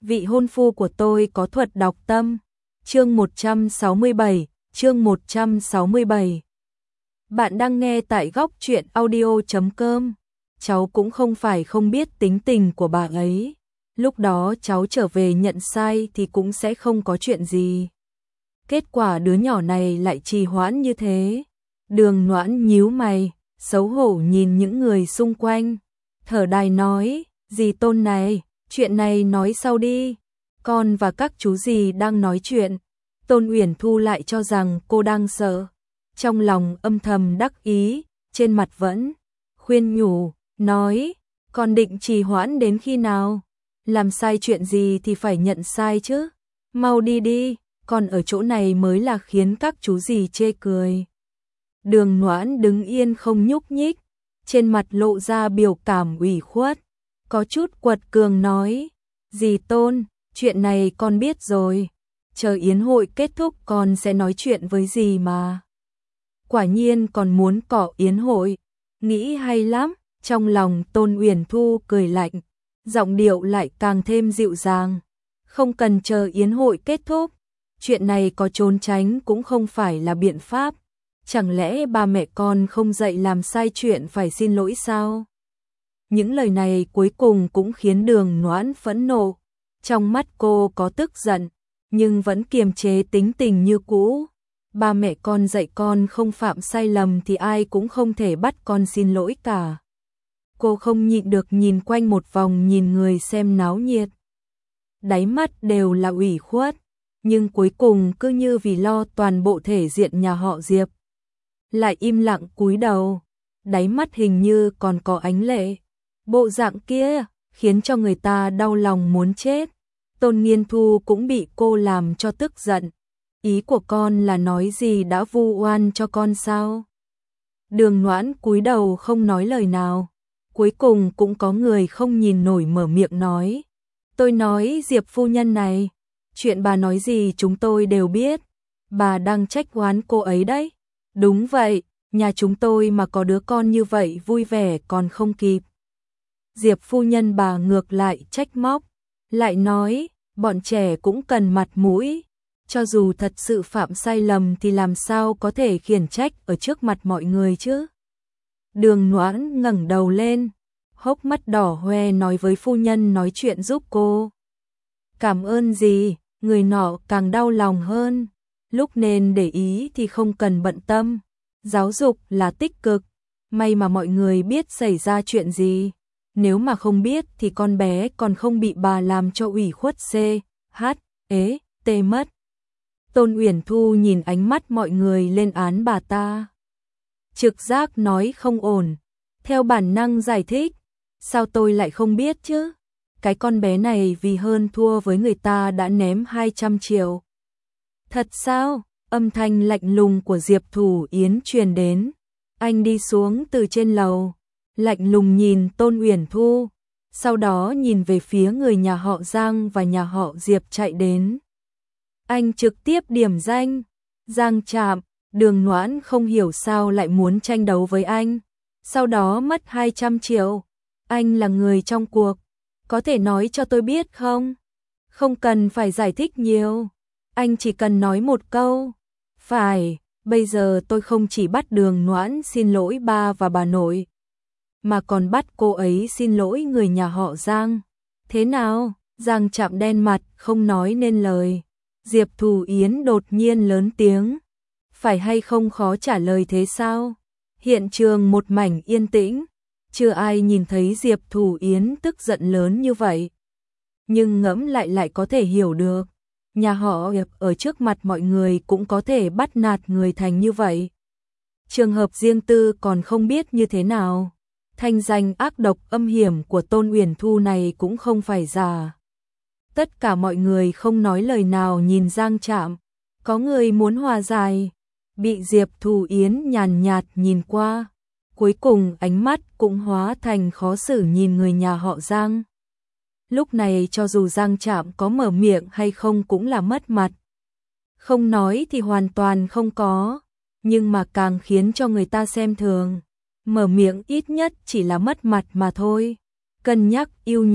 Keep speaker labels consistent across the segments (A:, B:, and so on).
A: vị hôn phu của tôi có thuật đọc tâm. Chương 167. Bạn đang nghe tại góc truyện audio.com. Cháu cũng không phải không biết tính tình của bà ấy. Lúc đó cháu trở về nhận sai thì cũng sẽ không có chuyện gì. Kết quả đứa nhỏ này lại trì hoãn như thế. Đường Noãn nhíu mày, xấu hổ nhìn những người xung quanh. Thở dài nói, dì Tôn này, chuyện này nói sau đi. Con và các chú dì đang nói chuyện. Tôn Uyển Thu lại cho rằng cô đang sợ. Trong lòng âm thầm đắc ý, trên mặt vẫn khuyên nhủ, nói, con định trì hoãn đến khi nào? Làm sai chuyện gì thì phải nhận sai chứ. Mau đi đi, còn ở chỗ này mới là khiến các chú dì chê cười. Đường Noãn đứng yên không nhúc nhích, trên mặt lộ ra biểu cảm ủy khuất, có chút quật cường nói, dì Tôn, chuyện này con biết rồi, chờ yến hội kết thúc con sẽ nói chuyện với dì mà. Quả nhiên còn muốn cọ yến hội, nghĩ hay lắm, trong lòng Tôn Uyển Thu cười lạnh, giọng điệu lại càng thêm dịu dàng, không cần chờ yến hội kết thúc, chuyện này có trốn tránh cũng không phải là biện pháp. Chẳng lẽ ba mẹ con không dạy làm sai chuyện phải xin lỗi sao? Những lời này cuối cùng cũng khiến Đường Noãn phẫn nộ. Trong mắt cô có tức giận, nhưng vẫn kiềm chế tính tình như cũ. Ba mẹ con dạy con không phạm sai lầm thì ai cũng không thể bắt con xin lỗi cả. Cô không nhịn được nhìn quanh một vòng nhìn người xem náo nhiệt. Đáy mắt đều là ủy khuất, nhưng cuối cùng cứ như vì lo toàn bộ thể diện nhà họ Diệp. Lại im lặng cúi đầu, đáy mắt hình như còn có ánh lệ. Bộ dạng kia khiến cho người ta đau lòng muốn chết. Tôn Nghiên Thu cũng bị cô làm cho tức giận. Ý của con là nói gì đã vu oan cho con sao? Đường Noãn cúi đầu không nói lời nào. Cuối cùng cũng có người không nhìn nổi mở miệng nói. Tôi nói Diệp phu nhân này, chuyện bà nói gì chúng tôi đều biết. Bà đang trách oán cô ấy đấy. Đúng vậy, nhà chúng tôi mà có đứa con như vậy vui vẻ còn không kịp. Diệp phu nhân bà ngược lại trách móc, lại nói, bọn trẻ cũng cần mặt mũi, cho dù thật sự phạm sai lầm thì làm sao có thể khiển trách ở trước mặt mọi người chứ. Đường Noãn ngẩng đầu lên, hốc mắt đỏ hoe nói với phu nhân nói chuyện giúp cô. Cảm ơn gì, người nọ càng đau lòng hơn. Lúc nên để ý thì không cần bận tâm. Giáo dục là tích cực. May mà mọi người biết xảy ra chuyện gì. Nếu mà không biết thì con bé còn không bị bà làm cho ủy khuất t mất. Tôn Uyển Thu nhìn ánh mắt mọi người lên án bà ta. Trực giác nói không ổn. Theo bản năng giải thích. Sao tôi lại không biết chứ? Cái con bé này vì hơn thua với người ta đã ném 200 triệu. Thật sao? Âm thanh lạnh lùng của Diệp Thủ Yến truyền đến. Anh đi xuống từ trên lầu, lạnh lùng nhìn Tôn Uyển Thu, sau đó nhìn về phía người nhà họ Giang và nhà họ Diệp chạy đến. Anh trực tiếp điểm danh, Giang Trạm. Đường Noãn không hiểu sao lại muốn tranh đấu với anh, sau đó mất 200 triệu. Anh là người trong cuộc, có thể nói cho tôi biết không? Không cần phải giải thích nhiều. Anh chỉ cần nói một câu. Phải, bây giờ tôi không chỉ bắt Đường Noãn xin lỗi ba và bà nội, mà còn bắt cô ấy xin lỗi người nhà họ Giang. Thế nào? Giang Trạm đen mặt không nói nên lời. Diệp Thủ Yến đột nhiên lớn tiếng. Phải hay không khó trả lời thế sao? Hiện trường một mảnh yên tĩnh. Chưa ai nhìn thấy Diệp Thủ Yến tức giận lớn như vậy. Nhưng ngẫm lại có thể hiểu được. Nhà họ Diệp ở trước mặt mọi người cũng có thể bắt nạt người thành như vậy. Trường hợp riêng tư còn không biết như thế nào. Thanh danh ác độc âm hiểm của Tôn Uyển Thu này cũng không phải giả. Tất cả mọi người không nói lời nào nhìn Giang Trạm. Có người muốn hòa giải. Bị Diệp Thủ Yến nhàn nhạt nhìn qua. Cuối cùng ánh mắt cũng hóa thành khó xử nhìn người nhà họ Giang. Lúc này cho dù Giang Trạm có mở miệng hay không cũng là mất mặt. Không nói thì hoàn toàn không có, nhưng mà càng khiến cho người ta xem thường. Mở miệng ít nhất chỉ là mất mặt mà thôi. Cân nhắc yêu nhược,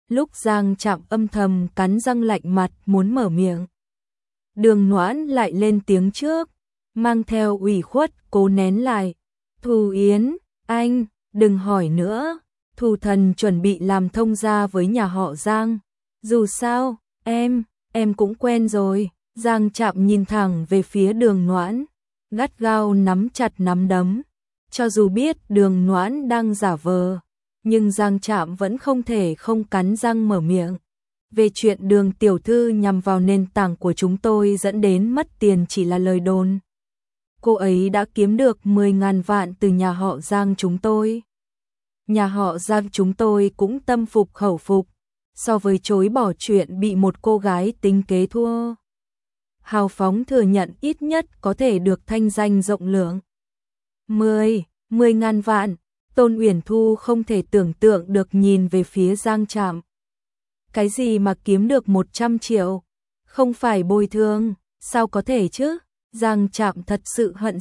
A: Lúc Giang Trạm âm thầm cắn răng lạnh mặt muốn mở miệng, Đường Noãn lại lên tiếng trước, mang theo ủy khuất cố nén lại. Thù Yến, anh, đừng hỏi nữa, Thù Thần chuẩn bị làm thông gia với nhà họ Giang. Dù sao, em cũng quen rồi. Giang Trạm nhìn thẳng về phía Đường Noãn, gắt gao nắm chặt nắm đấm. Cho dù biết Đường Noãn đang giả vờ, nhưng Giang Trạm vẫn không thể không cắn răng mở miệng. Về chuyện Đường tiểu thư nhằm vào nền tảng của chúng tôi dẫn đến mất tiền chỉ là lời đồn. Cô ấy đã kiếm được 10.000 vạn từ nhà họ Giang chúng tôi. Nhà họ Giang chúng tôi cũng tâm phục khẩu phục, so với chối bỏ chuyện bị một cô gái tính kế thua. Hào phóng thừa nhận ít nhất có thể được thanh danh rộng lượng. 10.000 vạn, Tôn Uyển Thu không thể tưởng tượng được nhìn về phía Giang Trạm. Cái gì mà kiếm được 100 triệu? Không phải bồi thường, sao có thể chứ? Giang Trạm thật sự hận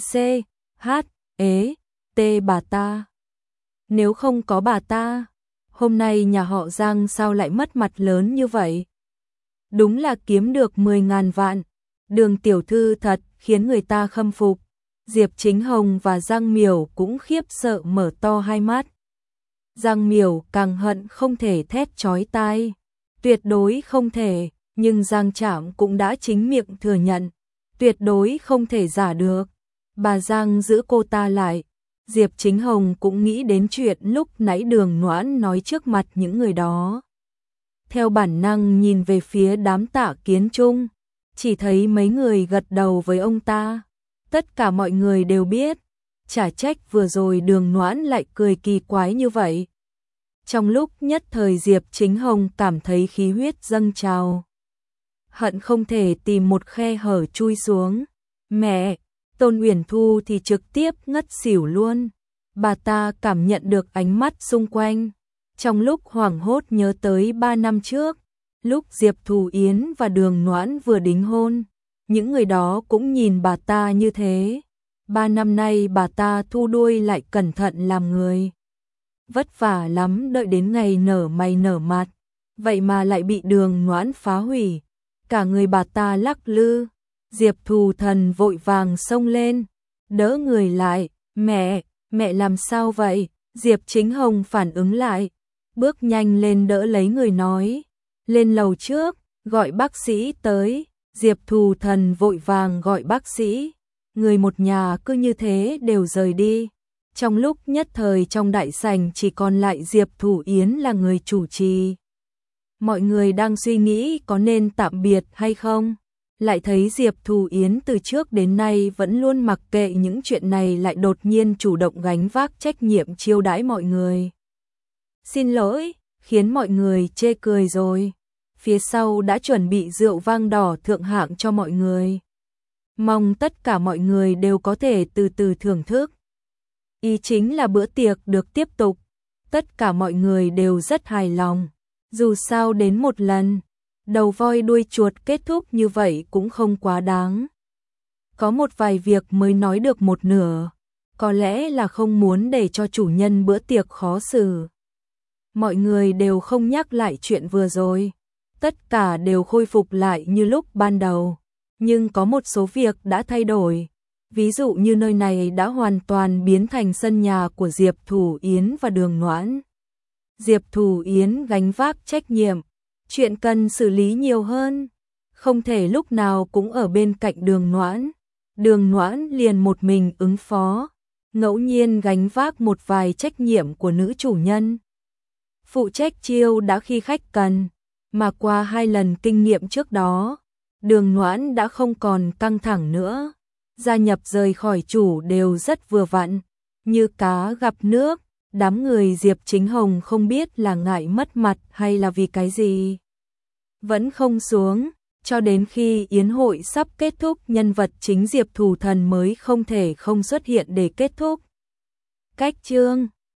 A: bà ta. Nếu không có bà ta, hôm nay nhà họ Giang sao lại mất mặt lớn như vậy? Đúng là kiếm được 10.000 vạn. Đường tiểu thư thật khiến người ta khâm phục. Diệp Chính Hồng và Giang Miểu cũng khiếp sợ mở to hai mắt. Giang Miểu càng hận không thể thét chói tai. Tuyệt đối không thể, nhưng Giang Trạm cũng đã chính miệng thừa nhận. Tuyệt đối không thể giả được. Bà Giang giữ cô ta lại. Diệp Chính Hồng cũng nghĩ đến chuyện lúc nãy Đường Noãn nói trước mặt những người đó. Theo bản năng nhìn về phía đám Tạ Kiến Trung, chỉ thấy mấy người gật đầu với ông ta. Tất cả mọi người đều biết, chả trách vừa rồi Đường Noãn lại cười kỳ quái như vậy. Trong lúc nhất thời Diệp Chính Hồng cảm thấy khí huyết dâng trào. Hận không thể tìm một khe hở chui xuống. Mẹ, Tôn Uyển Thu thì trực tiếp ngất xỉu luôn. Bà ta cảm nhận được ánh mắt xung quanh. Trong lúc hoảng hốt nhớ tới 3 năm trước, lúc Diệp Thù Yến và Đường Noãn vừa đính hôn, những người đó cũng nhìn bà ta như thế. 3 năm nay bà ta thu đuôi lại cẩn thận làm người. Vất vả lắm đợi đến ngày nở mày nở mặt, vậy mà lại bị Đường Noãn phá hủy. Cả người bà ta lắc lư. Diệp Thù Thần vội vàng xông lên, đỡ người lại. Mẹ làm sao vậy? Diệp Chính Hồng phản ứng lại, bước nhanh lên đỡ lấy người nói. Lên lầu trước, gọi bác sĩ tới. Diệp Thù Thần vội vàng gọi bác sĩ. Người một nhà cứ như thế đều rời đi. Trong lúc nhất thời trong đại sảnh chỉ còn lại Diệp Thù Yến là người chủ trì. Mọi người đang suy nghĩ có nên tạm biệt hay không. Lại thấy Diệp Thù Yến từ trước đến nay vẫn luôn mặc kệ những chuyện này lại đột nhiên chủ động gánh vác trách nhiệm chiêu đãi mọi người. Xin lỗi, khiến mọi người chê cười rồi. Phía sau đã chuẩn bị rượu vang đỏ thượng hạng cho mọi người. Mong tất cả mọi người đều có thể từ từ thưởng thức. Ý chính là bữa tiệc được tiếp tục. Tất cả mọi người đều rất hài lòng. Dù sao đến một lần, đầu voi đuôi chuột kết thúc như vậy cũng không quá đáng. Có một vài việc mới nói được một nửa, có lẽ là không muốn để cho chủ nhân bữa tiệc khó xử. Mọi người đều không nhắc lại chuyện vừa rồi, tất cả đều khôi phục lại như lúc ban đầu, nhưng có một số việc đã thay đổi. Ví dụ như nơi này đã hoàn toàn biến thành sân nhà của Diệp Thù Yến và Đường Noãn. Diệp Thù Yến gánh vác trách nhiệm, chuyện cần xử lý nhiều hơn, không thể lúc nào cũng ở bên cạnh Đường Noãn. Đường Noãn liền một mình ứng phó, ngẫu nhiên gánh vác một vài trách nhiệm của nữ chủ nhân. Phụ trách chiêu đã khi khách cần, mà qua 2 lần kinh nghiệm trước đó, Đường Noãn đã không còn căng thẳng nữa. Gia nhập rời khỏi chủ đều rất vừa vặn, như cá gặp nước. Đám người Diệp Chính Hồng không biết là ngại mất mặt hay là vì cái gì. Vẫn không xuống, cho đến khi yến hội sắp kết thúc nhân vật chính Diệp Thù Thần mới không thể không xuất hiện để kết thúc. Cách chương